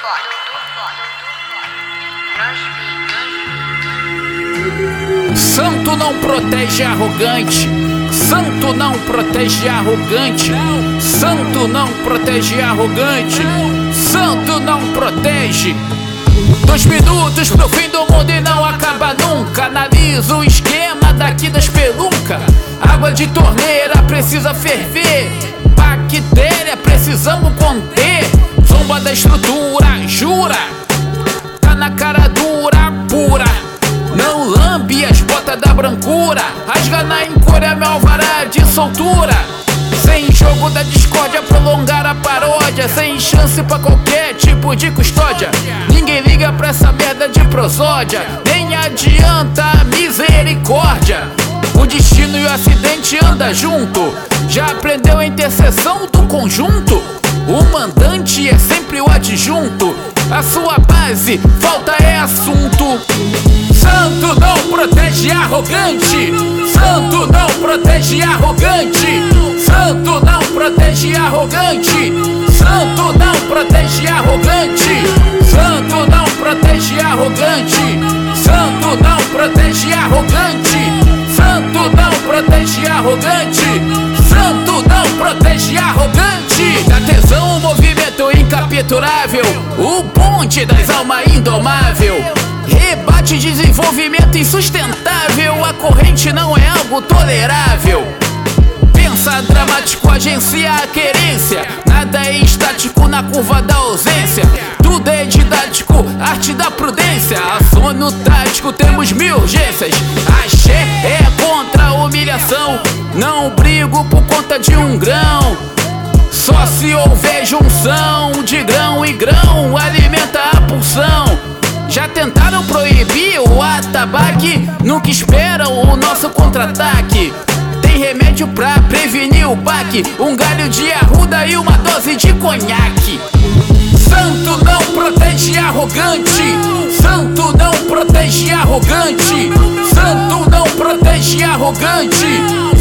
Santo não protege arrogante. Santo não protege arrogante. Santo não protege arrogante. Santo não protege. 2 minutos pro fim do mundo e não acaba nunca. Analisa o esquema daqui da espelunca. Água de torneira precisa ferver. Bactéria precisamos conter. Zomba da estrutura, jura. Tá na cara dura, pura. Não lambe as botas da brancura. Rasga na encora meu alvará de soltura. Sem jogo da discórdia, prolongar a paródia. Sem chance pra qualquer tipo de custódia. Ninguém liga pra essa merda de prosódia. Nem adianta a misericórdia. O destino e o acidente andam junto. Já aprendeu a interseção do conjunto? O mandante é sempre o adjunto. A sua base, falta é assunto. Santo não protege arrogante. Santo não protege arrogante. Santo não protege arrogante. Santo não protege arrogante. Santo não protege arrogante. Santo não protege arrogante. Santo não protege arrogante. Santo não protege arrogante. Da tesão, o movimento incapturável. O ponte das almas indomável. Rebate desenvolvimento insustentável. A corrente não é algo tolerável. Pensa dramático, agencia a querência. Nada é estático na curva da ausência. Tudo é didático, arte da prudência. A sono tático, temos 1000 urgências. Axé é contra a humilhação. Não brigo por conta de um grão. Só se houver junção de grão e grão, alimenta a pulsão. Já tentaram proibir o atabaque, nunca esperam o nosso contra-ataque. Tem remédio pra prevenir o baque, um galho de arruda e uma dose de conhaque. Santo não protege arrogante. Santo não protege arrogante. Santo não protege arrogante.